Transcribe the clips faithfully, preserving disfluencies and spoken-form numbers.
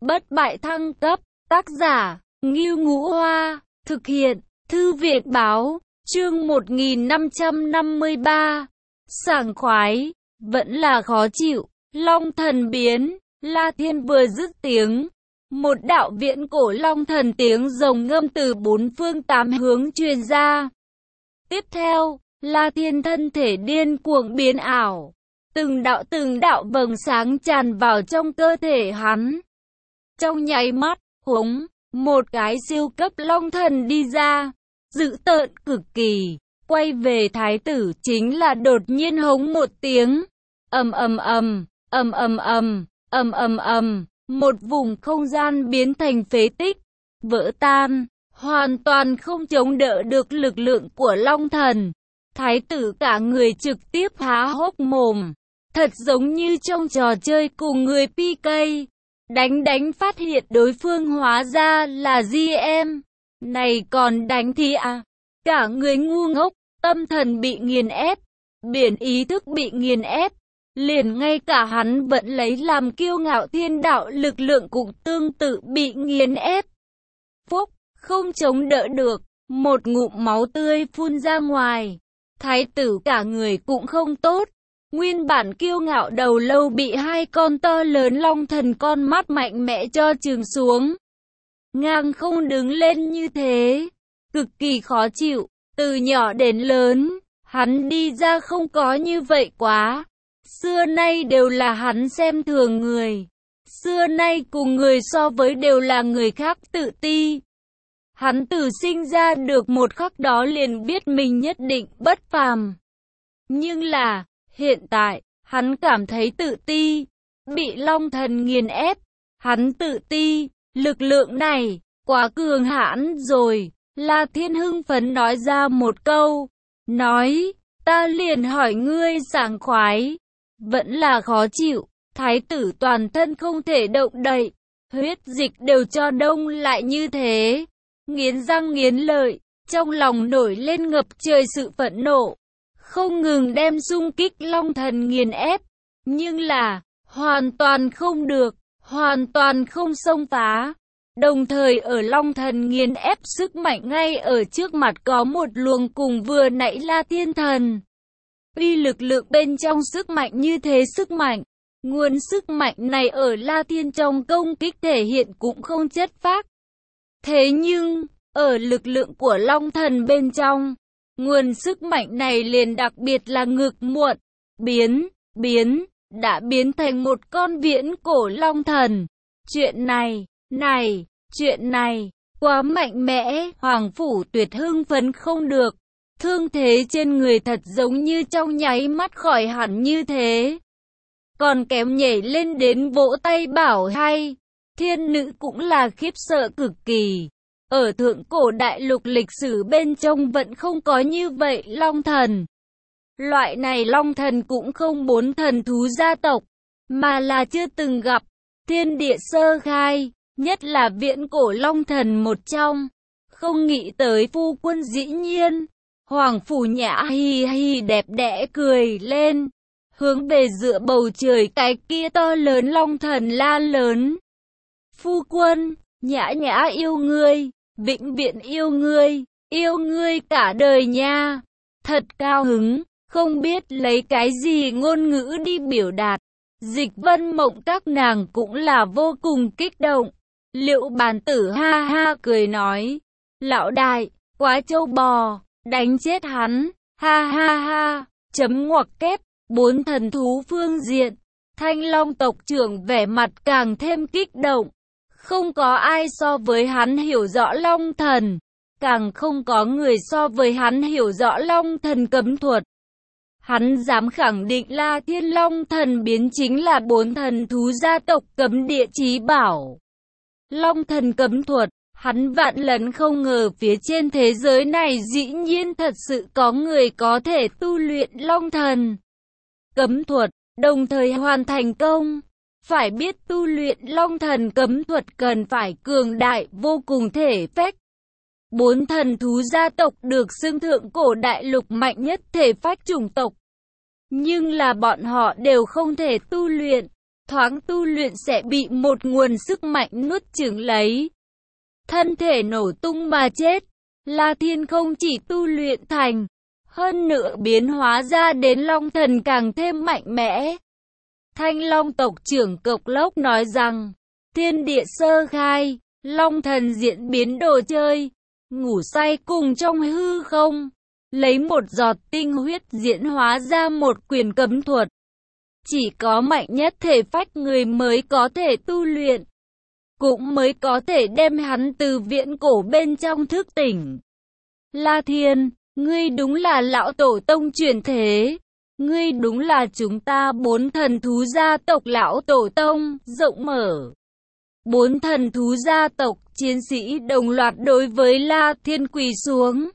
Bất bại thăng cấp, tác giả, Ngưu Ngũ Hoa, thực hiện, Thư viện báo, chương một nghìn năm trăm năm mươi ba, sảng khoái, vẫn là khó chịu, Long Thần biến, La Thiên vừa dứt tiếng. Một đạo viễn cổ long thần tiếng rồng ngâm từ bốn phương tám hướng truyền ra. Tiếp theo, La Thiên thân thể điên cuồng biến ảo. Từng đạo từng đạo vầng sáng tràn vào trong cơ thể hắn. Trong nháy mắt, hống, một cái siêu cấp long thần đi ra. Dữ tợn cực kỳ. Quay về thái tử chính là đột nhiên hống một tiếng. Ầm ầm ầm, ầm ầm ầm, ầm ầm ầm. Một vùng không gian biến thành phế tích, vỡ tan, hoàn toàn không chống đỡ được lực lượng của Long Thần. Thái tử cả người trực tiếp há hốc mồm, thật giống như trong trò chơi cùng người pê ca. Đánh đánh phát hiện đối phương hóa ra là giê em. Này còn đánh thì à? Cả người ngu ngốc, tâm thần bị nghiền ép, biển ý thức bị nghiền ép. Liền ngay cả hắn vẫn lấy làm kiêu ngạo thiên đạo lực lượng cũng tương tự bị nghiền ép. Phúc, không chống đỡ được, một ngụm máu tươi phun ra ngoài. Thái tử cả người cũng không tốt. Nguyên bản kiêu ngạo đầu lâu bị hai con to lớn long thần con mắt mạnh mẽ cho chừng xuống. Ngang không đứng lên như thế. Cực kỳ khó chịu, từ nhỏ đến lớn, hắn đi ra không có như vậy quá. Xưa nay đều là hắn xem thường người. Xưa nay cùng người so với đều là người khác tự ti. Hắn từ sinh ra được một khắc đó liền biết mình nhất định bất phàm. Nhưng là, hiện tại, hắn cảm thấy tự ti. Bị Long Thần nghiền ép. Hắn tự ti, lực lượng này, quá cường hãn rồi. La Thiên hưng phấn nói ra một câu. Nói, ta liền hỏi ngươi sảng khoái. Vẫn là khó chịu, thái tử toàn thân không thể động đậy, huyết dịch đều cho đông lại như thế. Nghiến răng nghiến lợi, trong lòng nổi lên ngập trời sự phẫn nộ, không ngừng đem xung kích Long Thần nghiền ép. Nhưng là, hoàn toàn không được, hoàn toàn không xông phá. Đồng thời ở Long Thần nghiền ép sức mạnh ngay ở trước mặt có một luồng cùng vừa nãy La Thiên Thần. Uy lực lượng bên trong sức mạnh như thế sức mạnh, nguồn sức mạnh này ở La Thiên trong công kích thể hiện cũng không chất phác. Thế nhưng, ở lực lượng của Long Thần bên trong, nguồn sức mạnh này liền đặc biệt là ngực muộn, biến, biến, đã biến thành một con viễn cổ Long Thần. Chuyện này, này, chuyện này, quá mạnh mẽ, Hoàng Phủ Tuyệt hưng phấn không được. Thương thế trên người thật giống như trong nháy mắt khỏi hẳn như thế. Còn kém nhảy lên đến vỗ tay bảo hay. Thiên nữ cũng là khiếp sợ cực kỳ. Ở thượng cổ đại lục lịch sử bên trong vẫn không có như vậy Long Thần. Loại này Long Thần cũng không bốn thần thú gia tộc, mà là chưa từng gặp. Thiên địa sơ khai, nhất là viễn cổ Long Thần một trong. Không nghĩ tới phu quân dĩ nhiên. Hoàng Phủ Nhã hi hi đẹp đẽ cười lên, hướng về giữa bầu trời cái kia to lớn Long Thần la lớn. Phu quân, Nhã Nhã yêu ngươi, vĩnh viễn yêu ngươi, yêu ngươi cả đời nha. Thật cao hứng, không biết lấy cái gì ngôn ngữ đi biểu đạt. Dịch Vân Mộng các nàng cũng là vô cùng kích động. Liệu Bàn Tử ha ha cười nói, lão đại, quá trâu bò. Đánh chết hắn, ha ha ha, chấm ngoặc kép, bốn thần thú phương diện. Thanh Long tộc trưởng vẻ mặt càng thêm kích động. Không có ai so với hắn hiểu rõ Long Thần. Càng không có người so với hắn hiểu rõ Long Thần cấm thuật. Hắn dám khẳng định La Thiên Long Thần biến chính là bốn thần thú gia tộc cấm địa chí bảo. Long Thần cấm thuật. Hắn vạn lần không ngờ phía trên thế giới này dĩ nhiên thật sự có người có thể tu luyện Long Thần cấm thuật, đồng thời hoàn thành công. Phải biết tu luyện Long Thần cấm thuật cần phải cường đại vô cùng thể phách. Bốn thần thú gia tộc được xưng thượng cổ đại lục mạnh nhất thể phách chủng tộc. Nhưng là bọn họ đều không thể tu luyện. thoáng tu luyện sẽ bị một nguồn sức mạnh nuốt chửng lấy. Thân thể nổ tung mà chết. La Thiên không chỉ tu luyện thành, hơn nữa biến hóa ra đến long thần càng thêm mạnh mẽ. Thanh Long tộc trưởng Cộc Lốc nói rằng, thiên địa sơ khai, long thần diễn biến đồ chơi, ngủ say cùng trong hư không, lấy một giọt tinh huyết diễn hóa ra một quyền cấm thuật. Chỉ có mạnh nhất thể phách người mới có thể tu luyện, cũng mới có thể đem hắn từ viễn cổ bên trong thức tỉnh. La Thiên, ngươi đúng là lão tổ tông truyền thế. Ngươi đúng là chúng ta bốn thần thú gia tộc lão tổ tông, rộng mở. Bốn thần thú gia tộc, chiến sĩ đồng loạt đối với La Thiên quỳ xuống.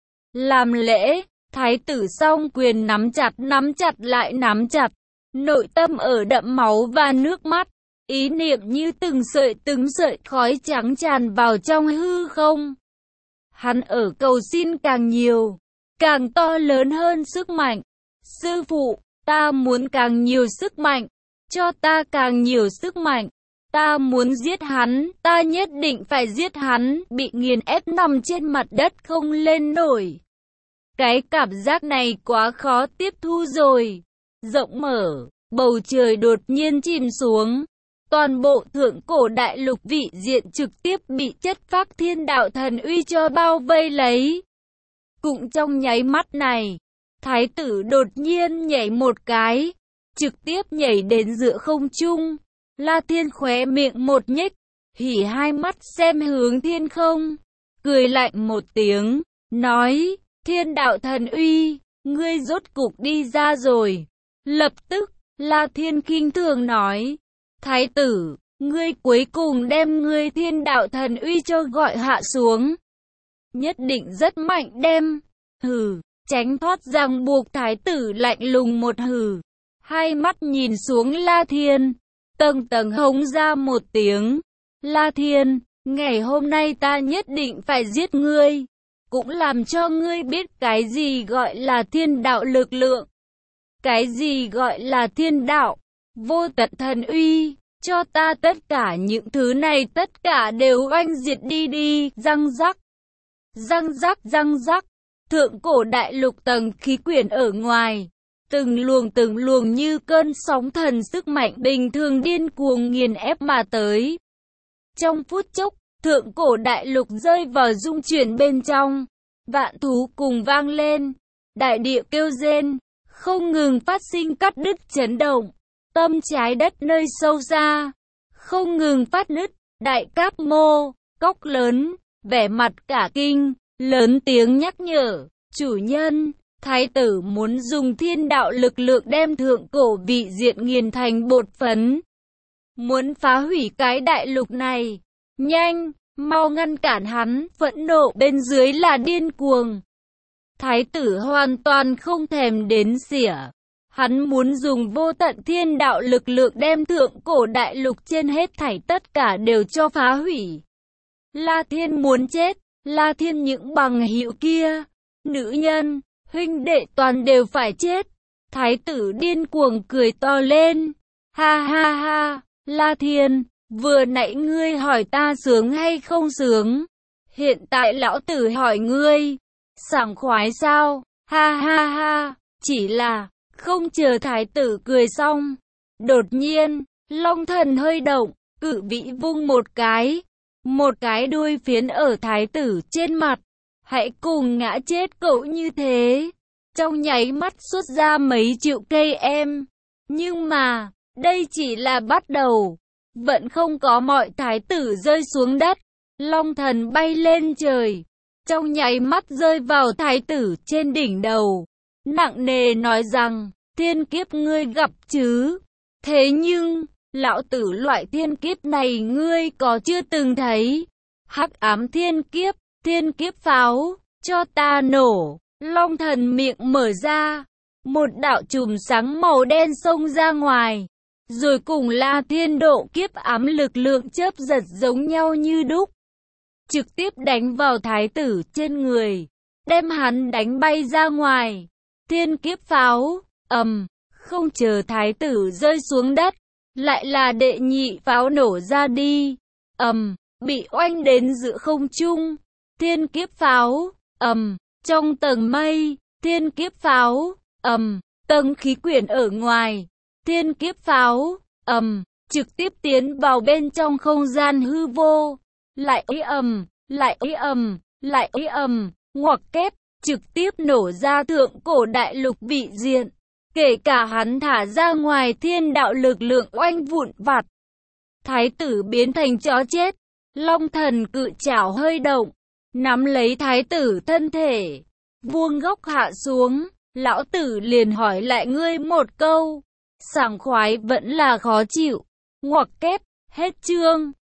Làm lễ, thái tử song quyền nắm chặt nắm chặt lại nắm chặt. Nội tâm ở đậm máu và nước mắt. Ý niệm như từng sợi từng sợi khói trắng tràn vào trong hư không. Hắn ở cầu xin càng nhiều, càng to lớn hơn sức mạnh. Sư phụ, ta muốn càng nhiều sức mạnh, cho ta càng nhiều sức mạnh. Ta muốn giết hắn, ta nhất định phải giết hắn, bị nghiền ép nằm trên mặt đất không lên nổi. Cái cảm giác này quá khó tiếp thu rồi. Rộng mở, bầu trời đột nhiên chìm xuống. Toàn bộ thượng cổ đại lục vị diện trực tiếp bị chất phác thiên đạo thần uy cho bao vây lấy. Cũng trong nháy mắt này, thái tử đột nhiên nhảy một cái, trực tiếp nhảy đến giữa không trung. La Thiên khóe miệng một nhếch, hỉ hai mắt xem hướng thiên không, cười lạnh một tiếng, nói, thiên đạo thần uy, ngươi rốt cục đi ra rồi. Lập tức, La Thiên kinh thường nói, thái tử, ngươi cuối cùng đem ngươi thiên đạo thần uy cho gọi hạ xuống. Nhất định rất mạnh đem, hừ, tránh thoát ràng buộc thái tử lạnh lùng một hừ. Hai mắt nhìn xuống La Thiên, tầng tầng hống ra một tiếng. La Thiên, ngày hôm nay ta nhất định phải giết ngươi, cũng làm cho ngươi biết cái gì gọi là thiên đạo lực lượng. Cái gì gọi là thiên đạo, vô tận thần uy, cho ta tất cả những thứ này tất cả đều oanh diệt đi đi, răng rắc. Răng rắc răng rắc, thượng cổ đại lục tầng khí quyển ở ngoài, từng luồng từng luồng như cơn sóng thần sức mạnh bình thường điên cuồng nghiền ép mà tới. Trong phút chốc, thượng cổ đại lục rơi vào rung chuyển bên trong, vạn thú cùng vang lên, đại địa kêu rên, không ngừng phát sinh cắt đứt chấn động, tâm trái đất nơi sâu xa, không ngừng phát nứt, đại cáp mô, cốc lớn, vẻ mặt cả kinh, lớn tiếng nhắc nhở, chủ nhân, thái tử muốn dùng thiên đạo lực lượng đem thượng cổ vị diện nghiền thành bột phấn. Muốn phá hủy cái đại lục này, nhanh, mau ngăn cản hắn, phẫn nộ bên dưới là điên cuồng. Thái tử hoàn toàn không thèm đến xỉa. Hắn muốn dùng vô tận thiên đạo lực lượng đem thượng cổ đại lục trên hết thảy tất cả đều cho phá hủy. La Thiên muốn chết, La Thiên những bằng hữu kia, nữ nhân, huynh đệ toàn đều phải chết. Thái tử điên cuồng cười to lên, ha ha ha, La Thiên, vừa nãy ngươi hỏi ta sướng hay không sướng, hiện tại lão tử hỏi ngươi, sảng khoái sao, ha ha ha, chỉ là, không chờ thái tử cười xong, đột nhiên, long thần hơi động, cự vĩ vung một cái, một cái đuôi phiến ở thái tử trên mặt, hãy cùng ngã chết cậu như thế, trong nháy mắt xuất ra mấy triệu cây em, nhưng mà, đây chỉ là bắt đầu, vẫn không có mọi thái tử rơi xuống đất, long thần bay lên trời, trong nháy mắt rơi vào thái tử trên đỉnh đầu, nặng nề nói rằng, thiên kiếp ngươi gặp chứ, thế nhưng, lão tử loại thiên kiếp này ngươi có chưa từng thấy, hắc ám thiên kiếp, thiên kiếp pháo, cho ta nổ, long thần miệng mở ra, một đạo chùm sáng màu đen xông ra ngoài, rồi cùng La Thiên độ kiếp ám lực lượng chớp giật giống nhau như đúc, trực tiếp đánh vào thái tử trên người, đem hắn đánh bay ra ngoài, thiên kiếp pháo, ầm, không chờ thái tử rơi xuống đất, lại là đệ nhị pháo nổ ra đi. Ầm, bị oanh đến giữa không trung. Thiên kiếp pháo, ầm, trong tầng mây, thiên kiếp pháo, ầm, tầng khí quyển ở ngoài, thiên kiếp pháo, ầm, trực tiếp tiến vào bên trong không gian hư vô. Lại ấy ầm, lại ấy ầm, lại ấy ầm, ngoặc kép, trực tiếp nổ ra thượng cổ đại lục vị diện. Kể cả hắn thả ra ngoài thiên đạo lực lượng oanh vụn vặt. Thái tử biến thành chó chết. Long thần cự chảo hơi động, nắm lấy thái tử thân thể, vuông góc hạ xuống. Lão tử liền hỏi lại ngươi một câu, sảng khoái vẫn là khó chịu. Ngoặc kép, hết chương.